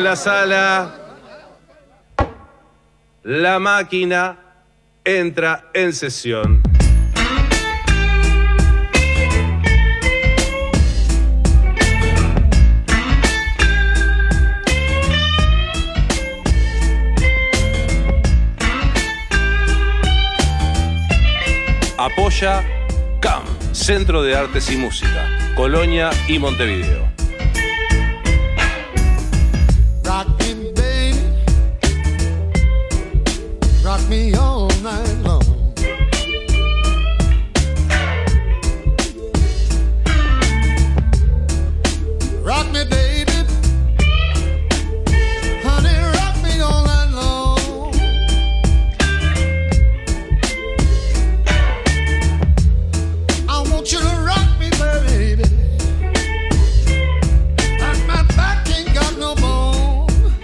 la sala. La máquina entra en sesión. Apoya CAM, Centro de Artes y Música, Colonia y Montevideo. Rock me, baby. Rock me all night long. Rock me, baby. Honey, rock me all night long. I want you to rock me, baby. Like my back ain't got no bone.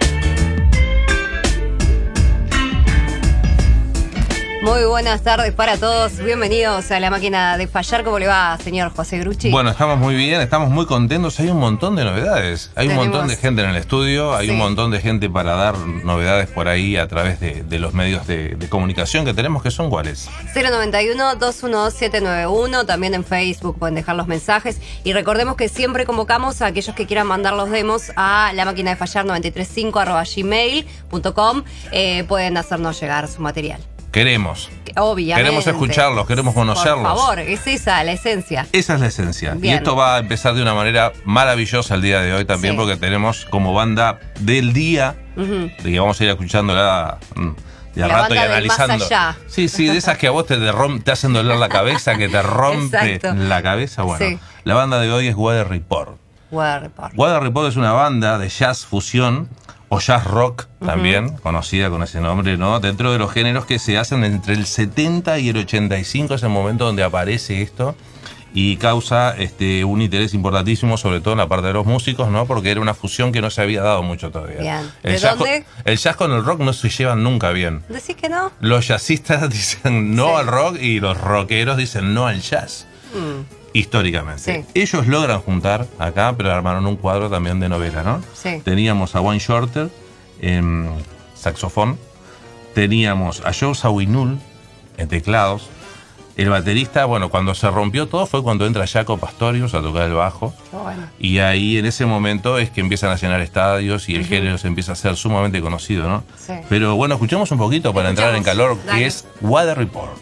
Muy buenas tardes para todos, bienvenidos a La Máquina de Fallar. ¿Cómo le va, señor José Grucci? Bueno, estamos muy bien, estamos muy contentos, hay un montón de novedades, hay un montón de gente en el estudio, hay un montón de gente para dar novedades por ahí a través de los medios de comunicación que tenemos, que son ¿cuáles? 091-212-791, también en Facebook pueden dejar los mensajes y recordemos que siempre convocamos a aquellos que quieran mandar los demos a la máquina de fallar 935@gmail.com. Pueden hacernos llegar su material. Queremos. Obviamente. Queremos escucharlos, queremos conocerlos. Por favor, es esa la esencia. Esa es la esencia. Bien. Y esto va a empezar de una manera maravillosa el día de hoy también, porque tenemos como banda del día, de que vamos a ir escuchándola de a La rato y banda del más analizando. allá. Sí, de esas que a vos te hacen doler la cabeza, que te rompe Exacto. la cabeza. Bueno, Sí. la banda de hoy es Weather Report. Weather Report. Weather Report es una banda de jazz fusión o jazz rock también, conocida con ese nombre, ¿no? Dentro de los géneros que se hacen entre el 70 y el 85, es el momento donde aparece esto y causa un interés importantísimo, sobre todo en la parte de los músicos, ¿no? Porque era una fusión que no se había dado mucho todavía. Bien. El ¿De jazz dónde? el jazz con el rock no se llevan nunca bien. ¿Decís que no? Los jazzistas dicen no al rock y los rockeros dicen no al jazz. Históricamente. Sí. Ellos logran juntar acá, pero armaron un cuadro también de novela, ¿no? Sí. Teníamos a Wayne Shorter en saxofón, teníamos a Joe Zawinul en teclados. El baterista, bueno, cuando se rompió todo fue cuando entra Jaco Pastorius a tocar el bajo. Qué bueno. Y ahí en ese momento es que empiezan a llenar estadios y el género se empieza a ser sumamente conocido, ¿no? Sí. Pero bueno, escuchemos un poquito para entrar en calor, Dale. que es Weather Report.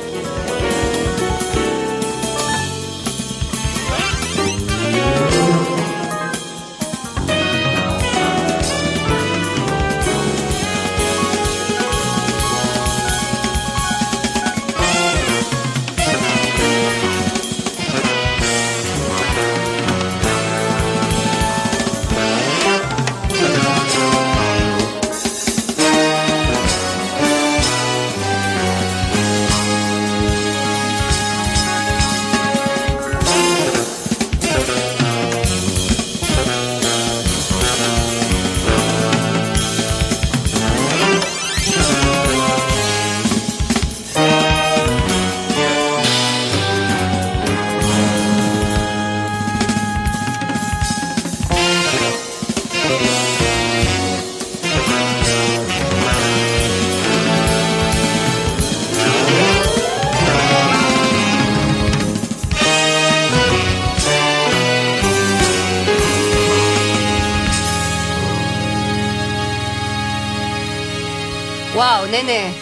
Wow, nene.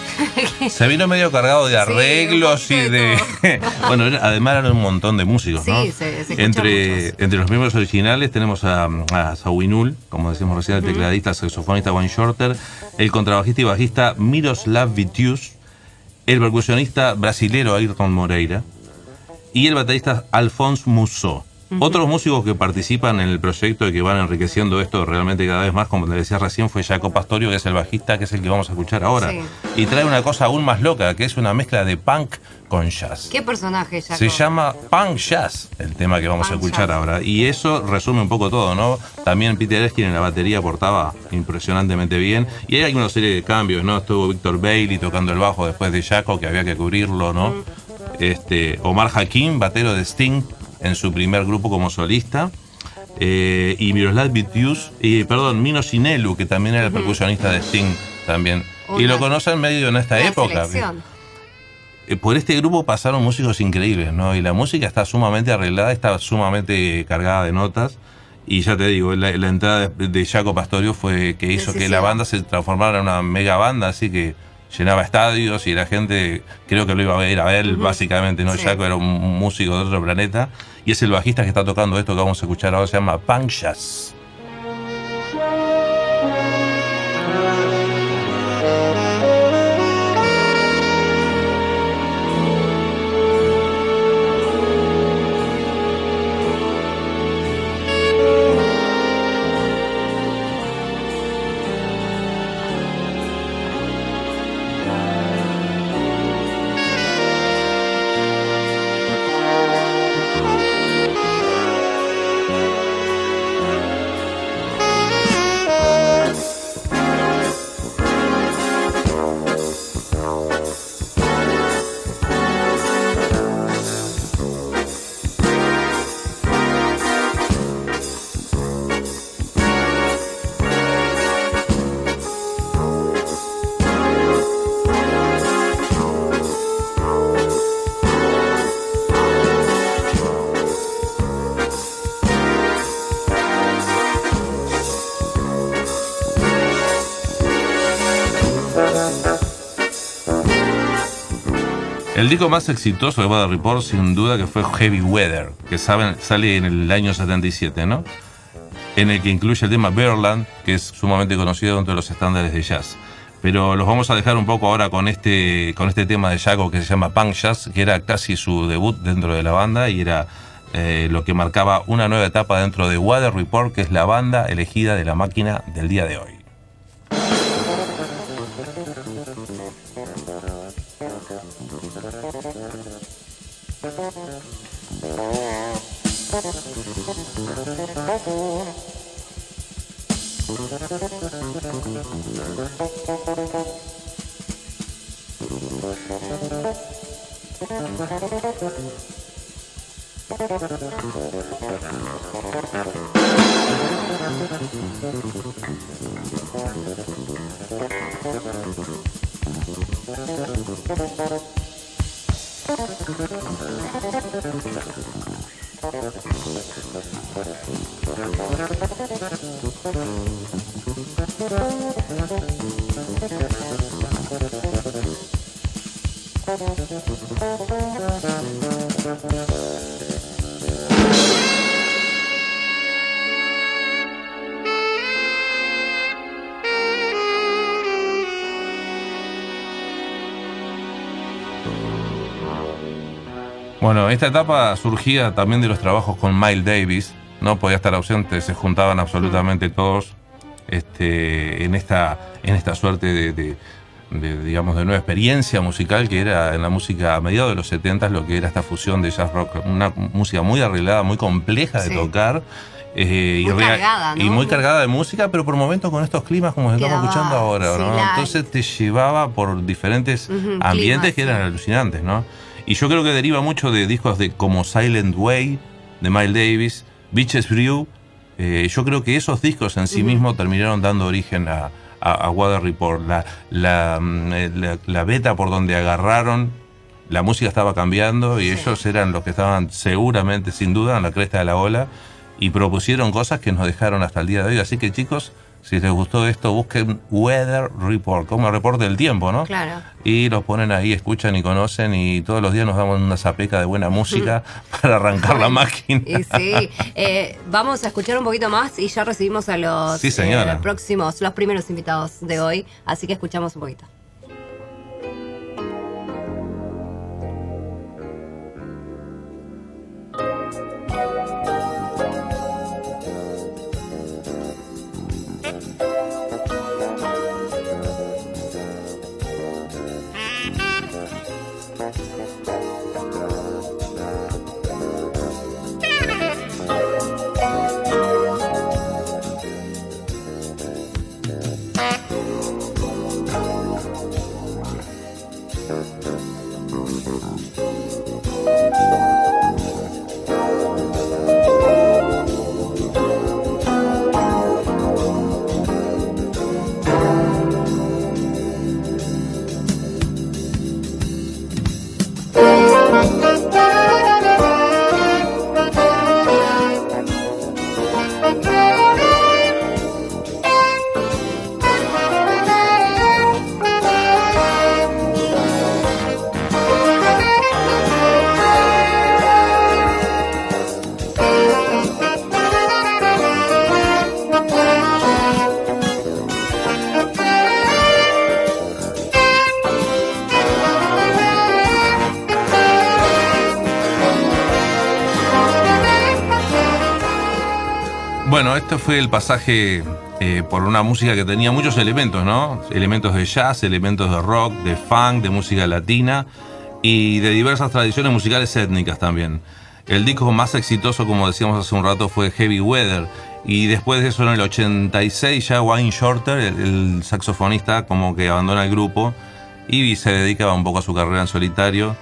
Se vino medio cargado de arreglos un y de... Bueno, además eran un montón de músicos, ¿no? Sí, se escuchan Entre los miembros originales tenemos a Zawinul, como decimos recién, el tecladista, el saxofonista Wayne Shorter, el contrabajista y bajista Miroslav Vitius, el percusionista brasilero Ayrton Moreira y el baterista Alphonse Musso. Otros músicos que participan en el proyecto y que van enriqueciendo esto realmente cada vez más, como te decía recién, fue Jaco Pastorio, que es el bajista, que es el que vamos a escuchar ahora. Sí. Y trae una cosa aún más loca, que es una mezcla de punk con jazz. ¿Qué personaje, Jaco? Se llama Punk Jazz, el tema que vamos a Punk escuchar jazz. ahora. Y eso resume un poco todo, ¿no? También Peter Erskine en la batería aportaba impresionantemente bien. Y hay una serie de cambios, ¿no? Estuvo Victor Bailey tocando el bajo después de Jaco, que había que cubrirlo, ¿no? Omar Hakim, batero de Sting, en su primer grupo como solista. y Miroslav Vitvius, Mino Sinelu, que también era el percusionista de Sting también. Y lo conocen medio en esta época. Por este grupo pasaron músicos increíbles, ¿no? Y la música está sumamente arreglada, está sumamente cargada de notas. Y ya te digo, la entrada de Jaco Pastorius fue que hizo que la banda se transformara en una mega banda, así que llenaba estadios y la gente creo que lo iba a ver básicamente, ¿no? Jaco era un músico de otro planeta y es el bajista que está tocando esto que vamos a escuchar ahora, se llama Punk Jazz. El disco más exitoso de Weather Report, sin duda, que fue Heavy Weather, que sale en el año 77, ¿no? En el que incluye el tema Birdland, que es sumamente conocido dentro de los estándares de jazz. Pero los vamos a dejar un poco ahora con este tema de Jaco que se llama Punk Jazz, que era casi su debut dentro de la banda y era lo que marcaba una nueva etapa dentro de Weather Report, que es la banda elegida de la máquina del día de hoy. Bueno, esta etapa surgía también de los trabajos con Miles Davis, no podía estar ausente, se juntaban absolutamente todos en esta suerte de digamos, de nueva experiencia musical que era en la música a mediados de los 70, lo que era esta fusión de jazz rock, una música muy arreglada, muy compleja de tocar. Muy cargada, ¿no? Y muy cargada de música, pero por momentos con estos climas como estamos escuchando ahora, ¿no? Entonces te llevaba por diferentes ambientes que eran alucinantes, ¿no? Y yo creo que deriva mucho de discos como Silent Way, de Miles Davis, Beaches Brew. Yo creo que esos discos en sí mismos terminaron dando origen a Weather Report. La beta por donde agarraron, la música estaba cambiando y ellos eran los que estaban seguramente, sin duda, en la cresta de la ola y propusieron cosas que nos dejaron hasta el día de hoy. Así que, chicos, si les gustó esto, busquen Weather Report, como el reporte del tiempo, ¿no? Claro. Y los ponen ahí, escuchan y conocen y todos los días nos damos una zapeca de buena música para arrancar la máquina. Y sí, vamos a escuchar un poquito más y ya recibimos a los los primeros invitados de hoy, así que escuchamos un poquito. bueno, este fue el pasaje por una música que tenía muchos elementos, ¿no? Elementos de jazz, elementos de rock, de funk, de música latina y de diversas tradiciones musicales étnicas también. El disco más exitoso, como decíamos hace un rato, fue Heavy Weather. Y después de eso, en el 86, ya Wayne Shorter, el saxofonista, como que abandona el grupo y se dedica un poco a su carrera en solitario.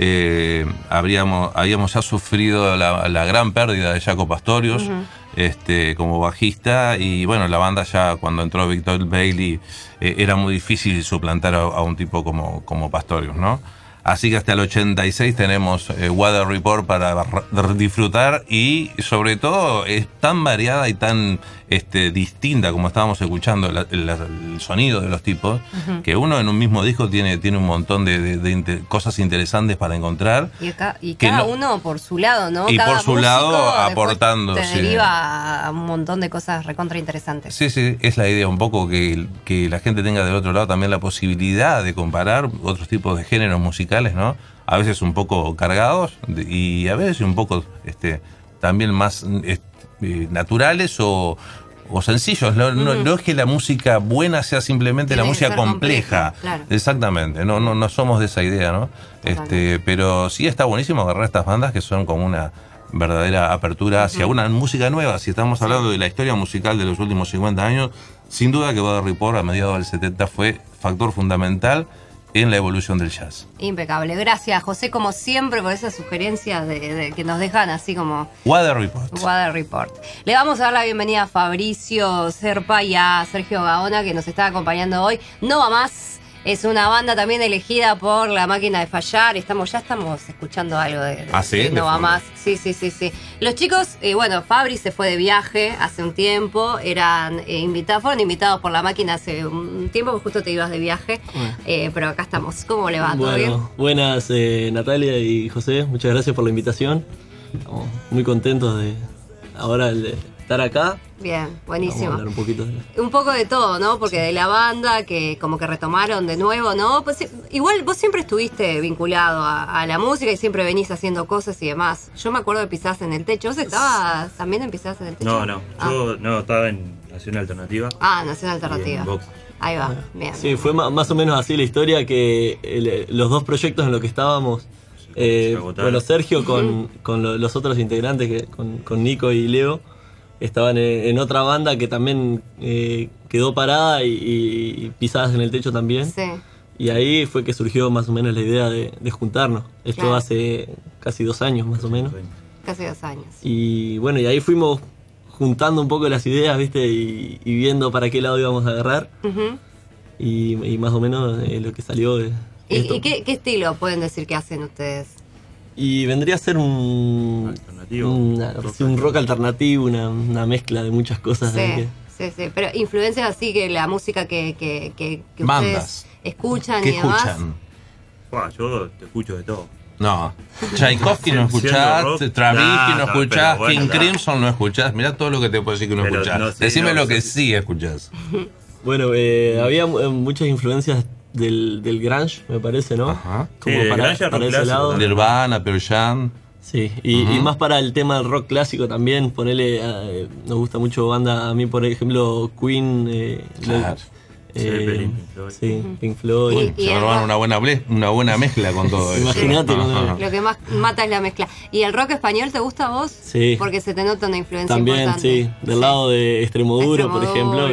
Habíamos ya sufrido la gran pérdida de Jaco Pastorius como bajista, y bueno, la banda ya cuando entró Victor Bailey era muy difícil suplantar a un tipo como Pastorius, ¿no? Así que hasta el 86 tenemos Weather Report para disfrutar, y sobre todo es tan variada y tan distinta como estábamos escuchando el sonido de los tipos, que uno en un mismo disco tiene un montón de cosas interesantes para encontrar. Y cada uno por su lado, ¿no? Y cada por su lado aportando. Te sí. deriva a un montón de cosas recontra interesantes. Sí, es la idea un poco que la gente tenga del otro lado también la posibilidad de comparar otros tipos de géneros musicales, ¿no? A veces un poco cargados y a veces un poco también más naturales o sencillos. No es que la música buena sea simplemente la música compleja. Claro. Exactamente, no somos de esa idea, ¿no? Pero sí está buenísimo agarrar estas bandas que son como una verdadera apertura hacia una música nueva. Si estamos hablando de la historia musical de los últimos 50 años, sin duda que Weather Report a mediados del 70 fue factor fundamental en la evolución del jazz. Impecable. Gracias, José, como siempre, por esas sugerencias de que nos dejan así como... Weather Report. Weather Report. Le vamos a dar la bienvenida a Fabricio Serpa y a Sergio Gaona, que nos está acompañando hoy. No va más. Es una banda también elegida por La Máquina de Fallar. Ya estamos escuchando algo de ¿sí? No va más. Sí. Los chicos, Fabri se fue de viaje hace un tiempo. Fueron invitados por La Máquina hace un tiempo, porque justo te ibas de viaje. Pero acá estamos. ¿Cómo le va? ¿Todo bien? Buenas, Natalia y José. Muchas gracias por la invitación. Estamos muy contentos de estar acá. Bien, buenísimo. Vamos a hablar un poco de todo, ¿no? Porque de la banda que como que retomaron de nuevo, ¿no? Pues igual vos siempre estuviste vinculado a la música y siempre venís haciendo cosas y demás. Yo me acuerdo de Pisadas en el Techo. ¿Vos estabas también en Pisadas en el Techo? No. Yo estaba en Nación Alternativa. Nación Alternativa. Ahí va, bien. Sí, fue más o menos así la historia, que los dos proyectos en los que estábamos, bueno, Sergio con los otros integrantes, con Nico y Leo, estaban en otra banda que también quedó parada y Pisadas en el Techo también. Sí. Y ahí fue que surgió más o menos la idea de juntarnos. Esto claro. Hace casi 2 años más o menos. Casi 2 años. Y bueno, y ahí fuimos juntando un poco las ideas, ¿viste? Y viendo para qué lado íbamos a agarrar. Y más o menos lo que salió de esto. ¿Y qué estilo pueden decir que hacen ustedes? Y vendría a ser un rock alternativo, una mezcla de muchas cosas. Sí. Pero influencias así que la música que bandas ustedes escuchan ¿Qué y demás. escuchan? Yo te escucho de todo. No, Tchaikovsky no escuchás, Stravinsky no escuchás, King Crimson no escuchás. Mirá todo lo que te puedo decir que no escuchás. Decime lo que sí escuchás. Bueno, había muchas influencias del grunge, me parece, ¿no? Ajá. Como Sí, para grunge, rock ese clásico, lado. Nirvana, Pearl Jam. Sí, y más para el tema del rock clásico también. Ponele, nos gusta mucho banda, a mí por ejemplo Queen, Claro. Zeppelin, Pink Floyd. Sí, Pink Floyd. Y Se armaron una buena mezcla con todo eso. Imagínate, Ajá. Lo que más mata es la mezcla. ¿Y el rock español te gusta a vos? Sí. Porque se te nota una influencia También, importante. sí, del lado de Extremoduro, por ejemplo,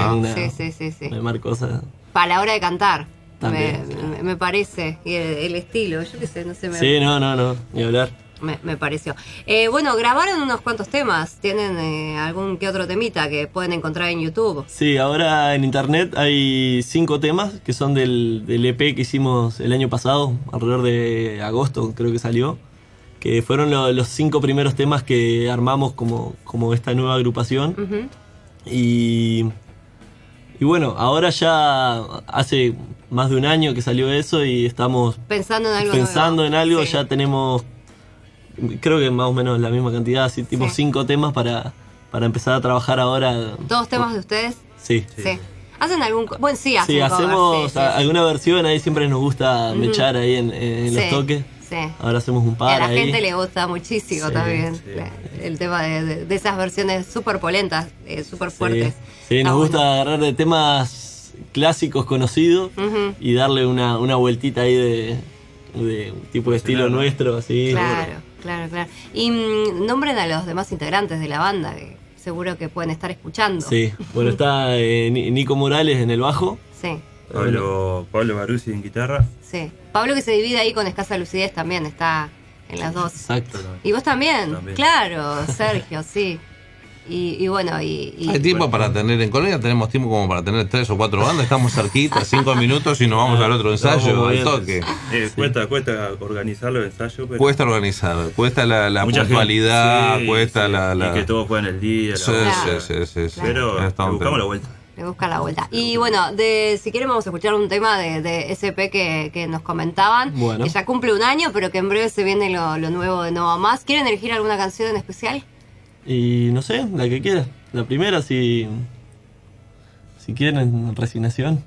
Sí. me marca cosas. Para la hora de cantar. También. Me parece. Y el estilo, yo qué sé, no sé. Sí, no, ni hablar. Me pareció. Bueno, grabaron unos cuantos temas. ¿Tienen algún que otro temita que pueden encontrar en YouTube? Sí, ahora en internet hay 5 temas que son del EP que hicimos el año pasado, alrededor de agosto creo que salió, que fueron los 5 primeros temas que armamos como esta nueva agrupación. Y bueno, ahora ya hace más de un año que salió eso y estamos Pensando en algo. Sí. Ya tenemos, creo que más o menos la misma cantidad, así tipo 5 temas para empezar a trabajar ahora. ¿Todos temas de ustedes? Sí. ¿Hacen algún...? Bueno, sí, hacen Sí, covers, hacemos sí. alguna versión, ahí siempre nos gusta mechar ahí en los toques. Sí. Ahora hacemos un Y par a la ahí. gente le gusta muchísimo Sí, también sí. el tema de esas versiones súper polentas, súper fuertes. Sí, Está nos gusta bueno. agarrar de temas clásicos conocidos Ujú. y darle una vueltita ahí de un tipo de estilo nuestro, así. Claro. Y nombren a los demás integrantes de la banda, que seguro que pueden estar escuchando. Sí, bueno, está Nico Morales en el bajo. Sí, Pablo Baruzzi en guitarra. sí. Pablo, que se divide ahí con escasa lucidez, también está en las dos. Exacto. ¿Y vos también? También. Claro, Sergio, sí. Y bueno, y Hay tiempo para tener en Colonia, tenemos tiempo como para tener 3 o 4 bandas, estamos cerquita, 5 minutos y nos vamos al otro ensayo, Vamos al bien. toque. Cuesta organizar los ensayos, pero Cuesta organizar, cuesta la mucha puntualidad, gente, sí, cuesta sí, la... y que todos puedan el día. Sí, Claro. sí. Pero Está un buscamos tema. la vuelta. le busca la vuelta. Y bueno, si quieren vamos a escuchar un tema de SP que nos comentaban, Bueno. que ya cumple un año, pero que en breve se viene lo nuevo de Nova Más. ¿Quieren elegir alguna canción en especial? Y no sé, la que quieras. La primera, si quieren, Resignación.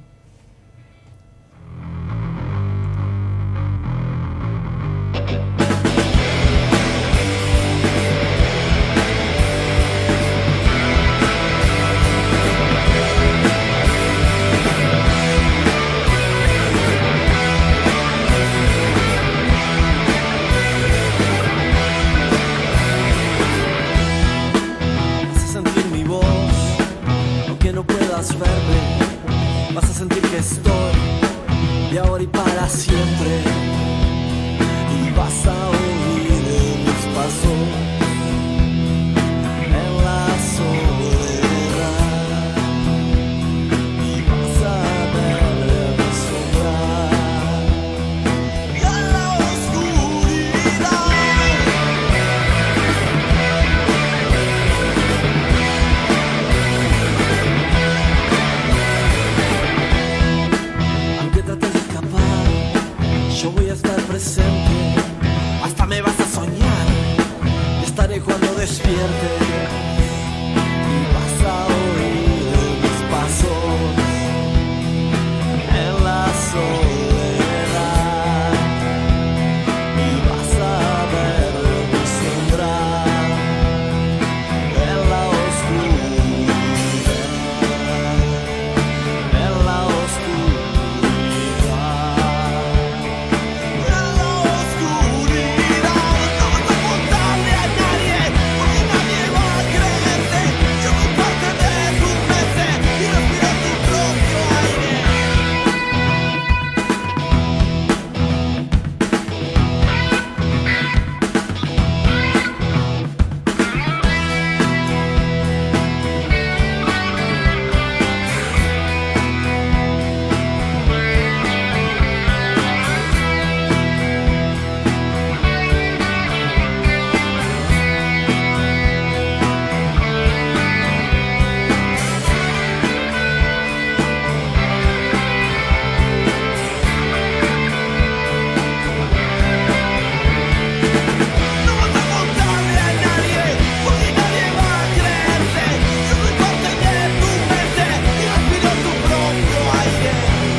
Vas a sentir mi voz, aunque no puedas verme. Vas a sentir que estoy de ahora y para siempre. Y vas a oír mis pasos en la soledad. Y vas a ver mi sombra y a la oscuridad. Aunque trates de escapar, yo voy a estar presente. Hasta me vas a soñar. Estaré cuando despierte. Y vas a oír mis pasos en la soledad. Y vas a ver mi sombra en la oscuridad. En la oscuridad, no vas a contarle a nadie, porque nadie va a creerte. Yo soy parte de tu mente y respiro tu propio aire. No vas a contarle a nadie, porque nadie va a creerte. Yo soy parte de tu mente y respiro tu propio aire.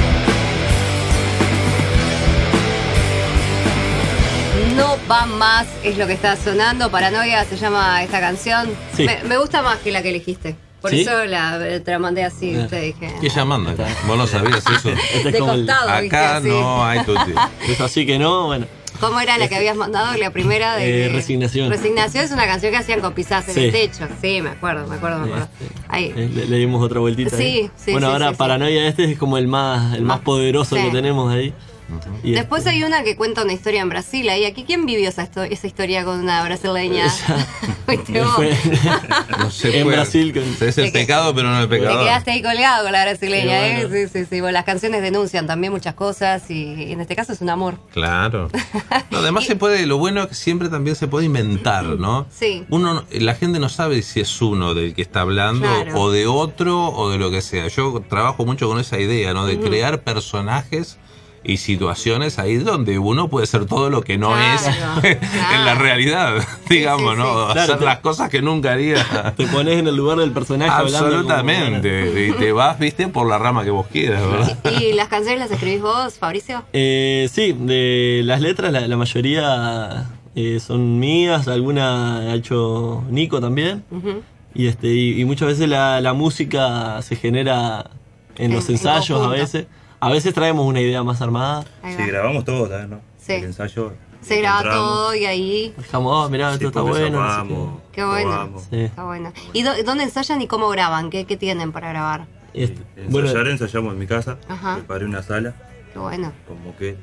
No va más, es lo que está sonando. Paranoia se llama esta canción. Sí. Me gusta más que la que elegiste. Por ¿Sí? eso te la mandé así, Bien. te dije. ¿Qué llamando? Vos no sabías eso. Este es De como costado, ¿viste? Acá Así. no hay tutti. es así que no, bueno. ¿Cómo era la que habías mandado? La primera de... Resignación. Resignación es una canción que hacían con Pisás en Sí. el techo. Sí, me acuerdo. Ahí. Le dimos otra vueltita. Sí, ahí. sí, bueno, sí, ahora sí, sí. Paranoia es como el más Más- poderoso sí. que tenemos ahí. Y Después hay una que cuenta una historia en Brasil. Ahí, aquí, ¿quién vivió esa historia con una brasileña? ¿Viste vos? fue- No se En puede. Brasil con- Es el pecado, pero no el Te pecador. quedaste ahí colgado con la brasileña, Sí, bueno. Sí. Bueno, las canciones denuncian también muchas cosas y en este caso es un amor. Claro. No, además se puede, lo bueno es que siempre también se puede inventar, ¿no? Sí. La gente no sabe si es uno del que está hablando Claro. o de otro o de lo que sea. Yo trabajo mucho con esa idea, ¿no? De crear personajes y situaciones ahí donde uno puede ser todo lo que no Claro, es en la claro. realidad, digamos, sí, ¿no? sí. Hacer Claro, las cosas que nunca haría. Te pones en el lugar del personaje hablando. Absolutamente. Y te vas, viste, por la rama que vos quieras, ¿verdad? ¿Y las canciones las escribís vos, Fabricio? Sí, de las letras la mayoría son mías, alguna ha hecho Nico también. Ujú. Y muchas veces la música se genera en los En ensayos a conjunto. veces. A veces traemos una idea más armada. Ahí Sí, va. grabamos todo también, ¿no? Sí. El ensayo. Se graba encontramos, todo y ahí. Dejamos, mirá, esto está después bueno. no sé desarmamos, Qué bueno. probamos. qué. Sí. Está bueno. ¿Y dónde ensayan y cómo graban? ¿Qué tienen para grabar? Ensayar, ensayamos en mi casa. Ajá. Preparé una sala, Qué bueno. como que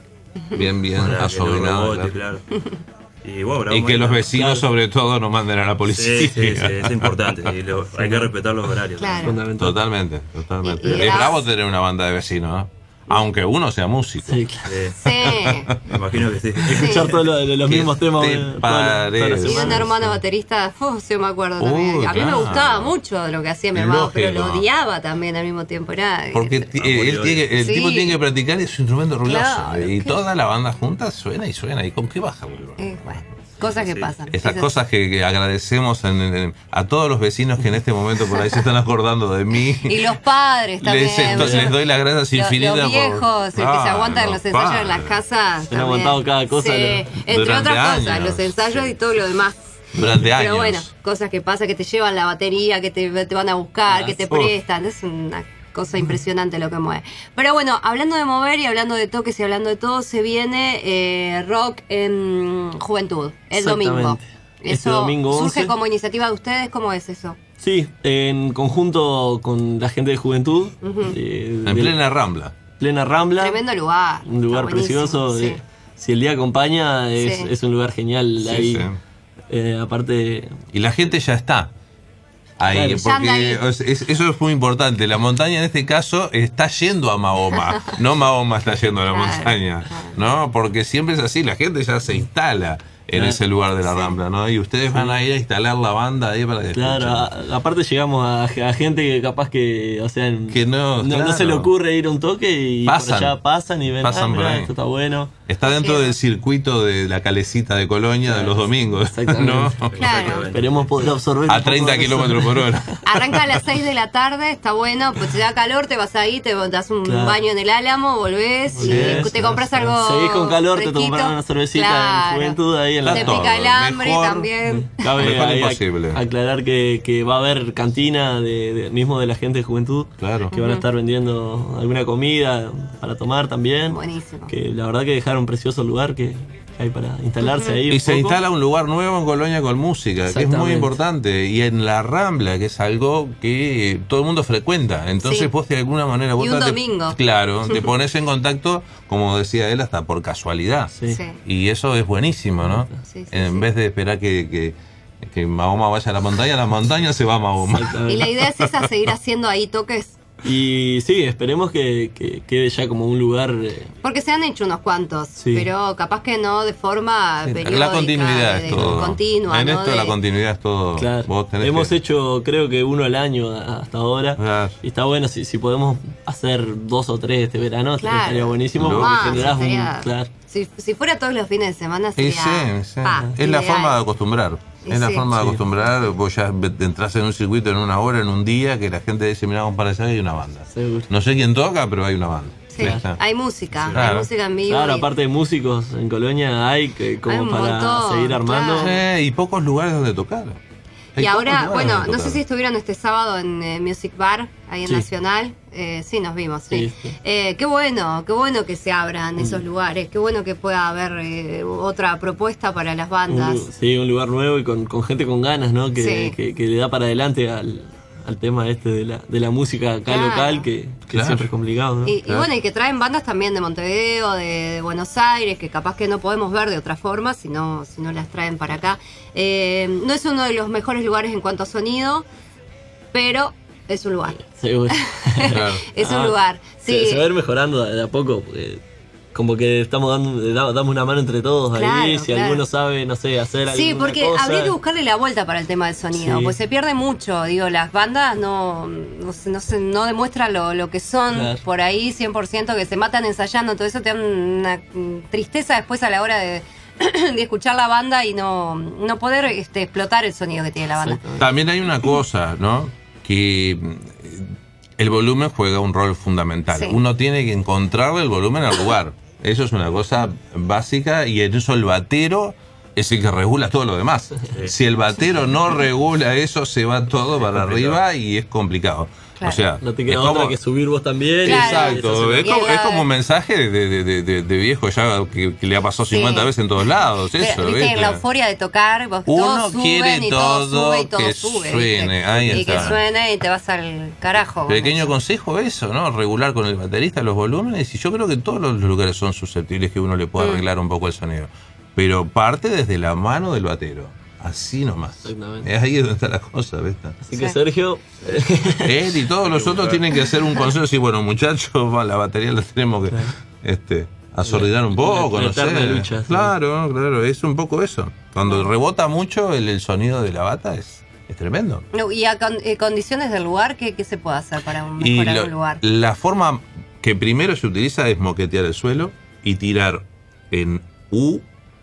Bien, bien, para que no asobrado. rebote, Claro. claro. Y bueno, Y grabamos que ahí, los ¿no? vecinos, sobre todo, no manden a la policía. Sí, es importante. Y hay que respetar los horarios. Claro. Fundamental. Totalmente, totalmente. Y Es grabas- bravo tener una banda de vecinos, ¿no? Aunque uno sea músico. Sí, claro. Sí. Me imagino que sí. Escuchar todos los ¿Qué mismos temas te todas las parece? Y un semanas. hermano baterista, sí me acuerdo también. Uy, A mí me claro. gustaba mucho lo que hacía mi hermano, pero lo Lógico. odiaba también al mismo tiempo. Era, Porque el Sí. tipo tiene que practicar y su instrumento ruidoso. Claro, Y ¿qué? toda la banda junta suena y suena. ¿Y con qué baja, boludo? bueno, cosas que Sí. pasan. Esas Esas- cosas que agradecemos a todos los vecinos que en este momento por ahí se están acordando de mí. Y los padres también. Les doy las gracias infinitas. Los viejos, el que se aguantan los ensayos en las casas. Se han aguantado cada cosa, Sí, ¿no? entre Durante otras cosas, años, los ensayos sí. y todo lo demás. Durante años. Pero bueno, cosas que pasan, que te llevan la batería, que te van a buscar, que te uf. prestan. Es una cosa impresionante lo que mueve. Pero bueno, hablando de mover y hablando de toques y hablando de todo, se viene rock en Juventud, el domingo. Exactamente. Este domingo surge 11. como iniciativa de ustedes, ¿cómo es eso? Sí, en conjunto con la gente de Juventud. En de plena Rambla. plena Rambla. Tremendo lugar. Un lugar está buenísimo, precioso. sí. Si el día acompaña, Sí. es un lugar genial. Sí, ahí. sí. Aparte, Y la gente ya está ahí, Claro. Ya anda porque eso es muy importante. La montaña en este caso está yendo a Mahoma, no Mahoma está yendo a la Claro, montaña, claro. ¿no? Porque siempre es así, la gente ya se instala en Claro. ese lugar de la Rambla, ¿no? Y ustedes van a ir a instalar la banda ahí para que claro, escuchen. aparte llegamos a gente que capaz que, o sea, Que no, claro. se le ocurre ir a un toque y Pasan. por allá pasan y ven, Pasan por mirá, ahí. esto está bueno. Está dentro del circuito de la calecita de Colonia de los domingos, Exactamente. ¿no? Claro. Esperemos poder absorber A un poco 30 de eso. kilómetros por hora. Arranca a las 6 de la tarde, está bueno, pues si da calor te vas ahí, te das un Claro. baño en el Álamo, volvés y Volvés, te compras algo Seguís con calor, te fresquito. compras una cervecita Claro. en Juventud ahí en la Te Está todo, pica el hambre mejor. también. Cabe Mejor ahí imposible. aclarar que va a haber cantina mismo de la gente de Juventud. Claro. Que van a estar vendiendo alguna comida para tomar también. Buenísimo. Que la verdad que dejaron un precioso lugar que hay para instalarse ahí. Y un se poco. instala un lugar nuevo en Colonia con música, que es muy Exactamente. importante. Y en la Rambla, que es algo que todo el mundo frecuenta. Entonces Sí. vos de alguna manera... vos Y un te- domingo. Claro, te pones en contacto, como decía él, hasta por casualidad. Sí. Sí. Y eso es buenísimo, ¿no? Sí, sí, En sí. vez de esperar que Mahoma vaya a la montaña se va a Mahoma. Y la idea es esa, seguir haciendo ahí toques. Y sí, esperemos que quede ya como un lugar. Porque se han hecho unos cuantos, Sí. pero capaz que no de forma periódica. La continuidad de es todo. continua, En ¿no? esto la continuidad es todo. Claro. Vos tenés Hemos que- hecho, creo que uno al año hasta ahora. Claro. Y está bueno, si podemos hacer 2 o 3 este verano, Claro. estaría buenísimo. Luego Porque Más, generás estaría- Claro. Si fuera todos los fines de semana Y sería... sí. pa, Es la ideal. forma de acostumbrar. Y Es la sí. forma de Sí. acostumbrar. Vos ya entras en un circuito en una hora, en un día, que la gente dice, mirá, vamos para allá y hay una banda. Seguro. No sé quién toca, pero hay una banda. Sí, Ya está. hay música, Claro. hay música en vivo. Claro, y- aparte de músicos en Colonia hay que como Hay un para montón, seguir armando. claro. Y pocos lugares donde tocar. Hay Y pocos ahora, lugares bueno, donde no sé tocar. si estuvieron este sábado en Music Bar, ahí en Sí. Nacional. Sí, nos vimos, sí. Sí, sí. Qué bueno que se abran esos lugares. Qué bueno que pueda haber otra propuesta para las bandas. Un lugar nuevo y con gente con ganas, ¿no? Sí. Que le da para adelante al tema este de la música acá Claro. local, que Claro. siempre es complicado, ¿no? Y Claro. bueno, y que traen bandas también de Montevideo, de Buenos Aires, que capaz que no podemos ver de otra forma si no las traen para acá. No es uno de los mejores lugares en cuanto a sonido, pero es un lugar. Seguro. Claro. Es un lugar. Sí. Se va a ir mejorando de a poco, porque como que estamos damos una mano entre todos Claro, ahí, si claro. alguno sabe, no sé, hacer Sí, alguna porque cosa. habría que buscarle la vuelta para el tema del sonido, Sí. pues se pierde mucho, digo, las bandas no demuestran lo que son Claro. por ahí 100%, que se matan ensayando, todo eso te da una tristeza después a la hora de escuchar la banda y no poder explotar el sonido que tiene la banda. También hay una cosa, ¿no? Que el volumen juega un rol fundamental. Sí. Uno tiene que encontrarle el volumen al lugar. Eso es una cosa básica y en eso el batero es el que regula todo lo demás. Si el batero no regula eso, se va todo para arriba y es complicado. Claro. O sea, No te es queda como- otra que subir vos también. Claro. Exacto, Y es como un mensaje de viejo ya que le ha pasado Sí. 50 veces en todos lados. Pero, Eso, viste, ¿viste? en la euforia de tocar, vos Uno todos suben quiere y todo todo sube y todo que sube. suene, ¿viste? ahí y que está. suene y te vas al carajo. con Pequeño eso. consejo eso, ¿no? Regular con el baterista los volúmenes y yo creo que todos los lugares son susceptibles que uno le pueda arreglar un poco el sonido. Pero parte desde la mano del batero. Así nomás. Exactamente. Es ahí donde está la cosa, ¿ves? Así que Sí. Sergio, Él y todos los otros tienen que hacer un consejo y bueno, muchachos, la batería la tenemos que asordinar un poco, La no sé. eterna lucha, sí. Claro, es un poco eso. Cuando rebota mucho el sonido de la bata es tremendo. No, y a condiciones del lugar, ¿qué se puede hacer para Y mejorar un lugar? la forma que primero se utiliza es moquetear el suelo y tirar en U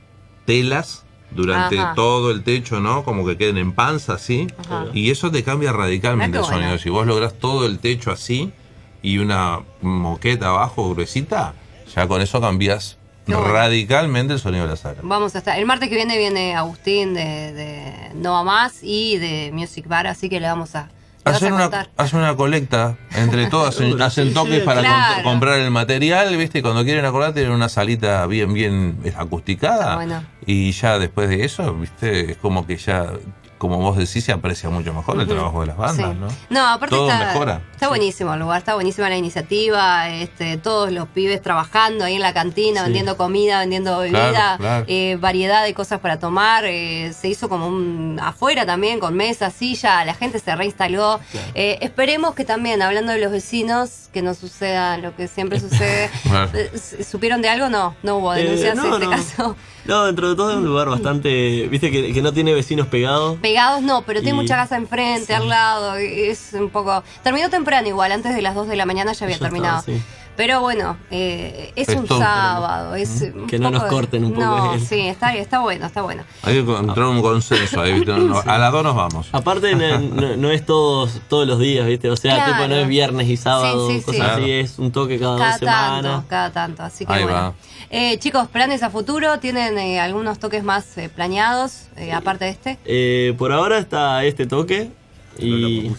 telas durante Ajá. todo el techo, ¿no? Como que queden en panza así. Ajá. Y eso te cambia radicalmente Ah, el qué bueno. sonido. Si vos lográs todo el techo así y una moqueta abajo gruesita, ya con eso cambias Qué bueno. radicalmente el sonido de la sala. Vamos a estar. El martes que viene Agustín de No Va Más y de Music Bar, así que le vamos a contar. Hacen una colecta entre todos, hacen toques para Claro. comprar el material, ¿viste? Y cuando quieren acordar tienen una salita bien acusticada. Está bueno. Y ya después de eso, ¿viste? Es como que ya, como vos decís, se aprecia mucho mejor el trabajo de las bandas, Sí. ¿no? No, aparte Todo está mejora. buenísimo el lugar, está buenísima la iniciativa, todos los pibes trabajando ahí en la cantina, Sí. vendiendo comida, vendiendo bebida, Claro. variedad de cosas para tomar, se hizo como un afuera también, con mesas, silla, la gente se reinstaló. Esperemos que también, hablando de los vecinos, que no suceda lo que siempre sucede. Claro. ¿Supieron de algo? No hubo denuncias en este caso. No, dentro de todo es un lugar bastante, viste que no tiene vecinos pegados. Pegados no, pero tiene Y- mucha casa enfrente, sí. al lado, es un poco... Terminó temprano igual, antes de las 2 de la mañana ya había Ya terminado. estaba, sí. Pero bueno, es un Esto- sábado, es un Que no poco nos corten un poco No, el- sí, está bueno, está bueno. Hay que encontrar un consenso ahí, ¿viste? A las 2 nos vamos. Aparte no es todos los días, viste, o sea, Claro. tipo no es viernes y sábado, Sí, sí, cosas sí. así, Claro. es un toque cada 2 semanas. Cada tanto, así que Ahí bueno. va. Chicos, planes a futuro, ¿tienen algunos toques más planeados, aparte de este? Por ahora está este toque y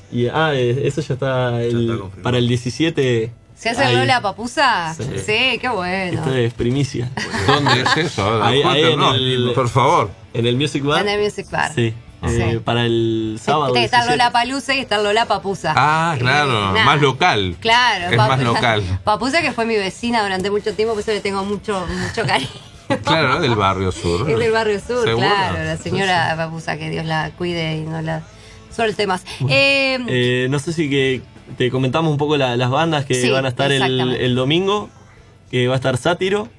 eso ya está confirmado. para el 17. ¿Se hace ahí. Lola Papusa? Sí. Sí, qué bueno. Esto es primicia. ¿Dónde es eso? Ahí en No, el- por favor. En el Music Bar. En el Music Bar. Sí. Sí. Para el sábado. Está 17. Lola Palusa y está Lola Papusa. Ah, claro, Nada. más local. Claro, Es más local. Papusa, que fue mi vecina durante mucho tiempo, por eso le tengo mucho cariño. Claro, es del barrio sur. Es del barrio sur, ¿Seguro? claro. La señora Papusa, que Dios la cuide y no la suelte más. No sé si que te comentamos un poco las bandas que Sí, van a estar exactamente. el domingo, que va a estar Sátiro.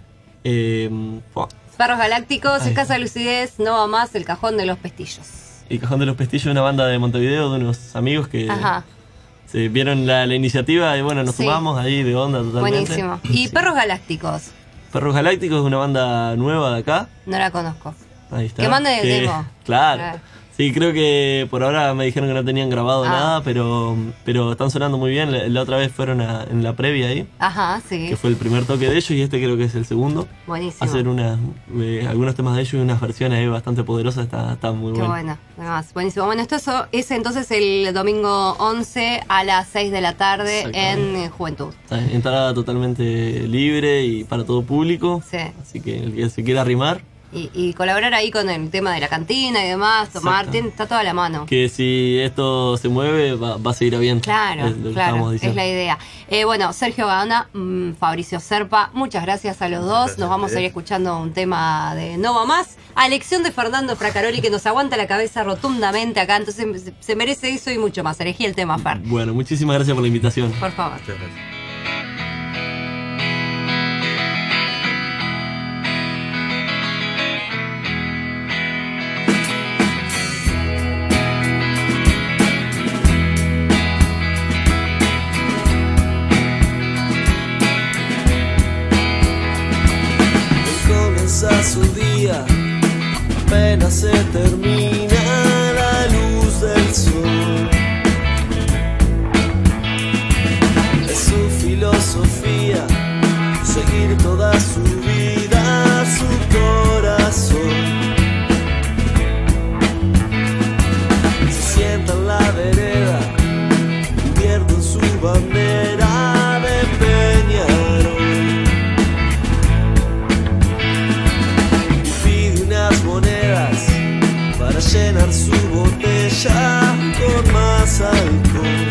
Perros Galácticos, Ahí. Escasa Lucidez, No Va Más, El Cajón de los Pestillos. Y Cajón de los Pestillos, una banda de Montevideo, de unos amigos que Ajá, se vieron la iniciativa y bueno, nos Sí. sumamos ahí de onda totalmente. buenísimo. Y Perros Galácticos, Perros Galácticos es una banda nueva de acá. no la conozco. Ahí está. Que manden el demo. Claro. Sí, creo que por ahora me dijeron que no tenían grabado Ah. nada, pero están sonando muy bien. La otra vez fueron en la previa ahí, Ajá, sí. que fue el primer toque de ellos y este creo que es el segundo. Buenísimo. Hacer algunos temas de ellos y unas versiones ahí bastante poderosas, está muy Qué bueno. bueno, además, buenísimo. Bueno, esto es entonces el domingo 11 a las 6 de la tarde Exactamente. en Juventud. Está bien, entrada totalmente libre y para todo público. Sí. Así que el que se quiera arrimar, Y colaborar ahí con el tema de la cantina y demás, tomar, Exacto. está toda a la mano. que si esto se mueve va a seguir habiendo. Claro, Es lo que claro, estábamos es diciendo. la idea. Bueno, Sergio Gaona, Fabricio Serpa, muchas gracias a los dos. Gracias Nos vamos a a ir ustedes. escuchando un tema de No Va Más, a elección de Fernando Fracaroli, que nos aguanta la cabeza rotundamente acá, entonces se merece eso y mucho más. Elegí el tema, Fer, Bueno, muchísimas gracias por la invitación. por favor. Muchas gracias. pasa un día, apenas se termina la luz del sol. Es su filosofía, seguir toda su vida, su corazón. Se sienta en la vereda, cubierto en su bandera de Peñarol, y pide unas monedas para llenar su botella con más alcohol.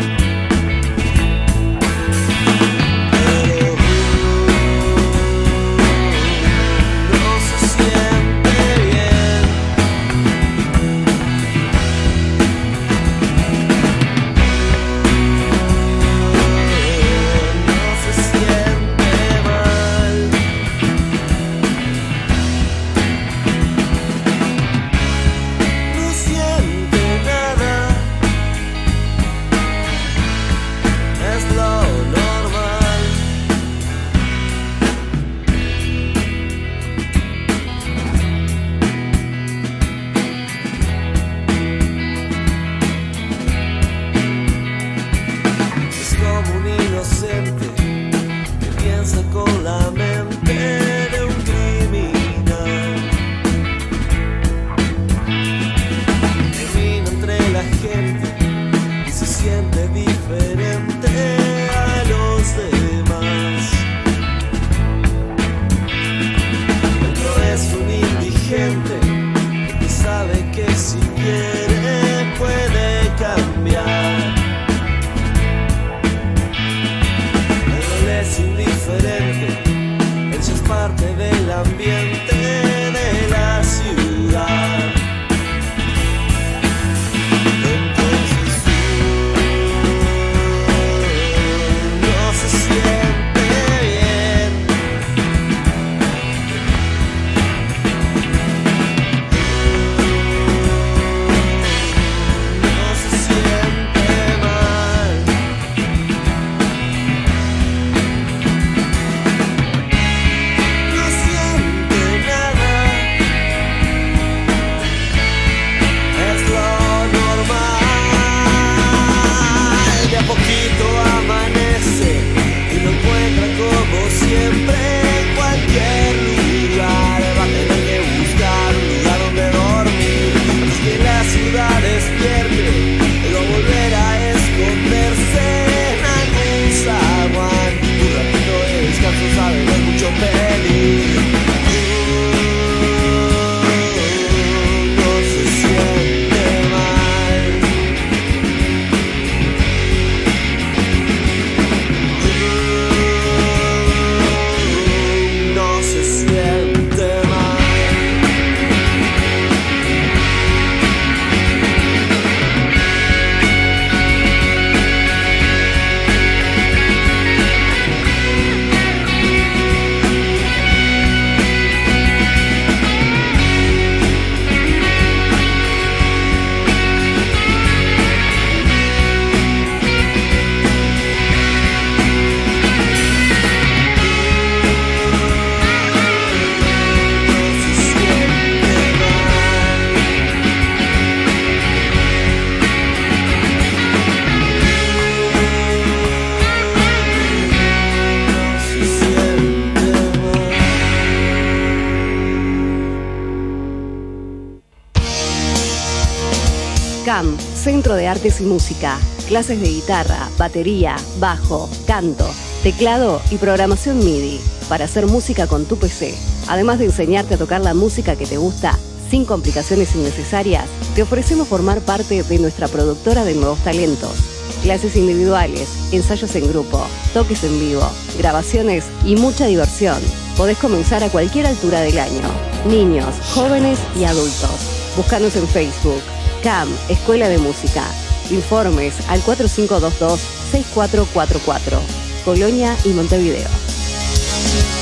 CAM, Centro de Artes y Música. Clases de guitarra, batería, bajo, canto, teclado y programación MIDI para hacer música con tu PC. Además de enseñarte a tocar la música que te gusta sin complicaciones innecesarias, te ofrecemos formar parte de nuestra productora de nuevos talentos. Clases individuales, ensayos en grupo, toques en vivo, grabaciones y mucha diversión. Podés comenzar a cualquier altura del año. Niños, jóvenes y adultos. Búscanos en Facebook. CAM, Escuela de Música. Informes al 4522-6444. Colonia y Montevideo.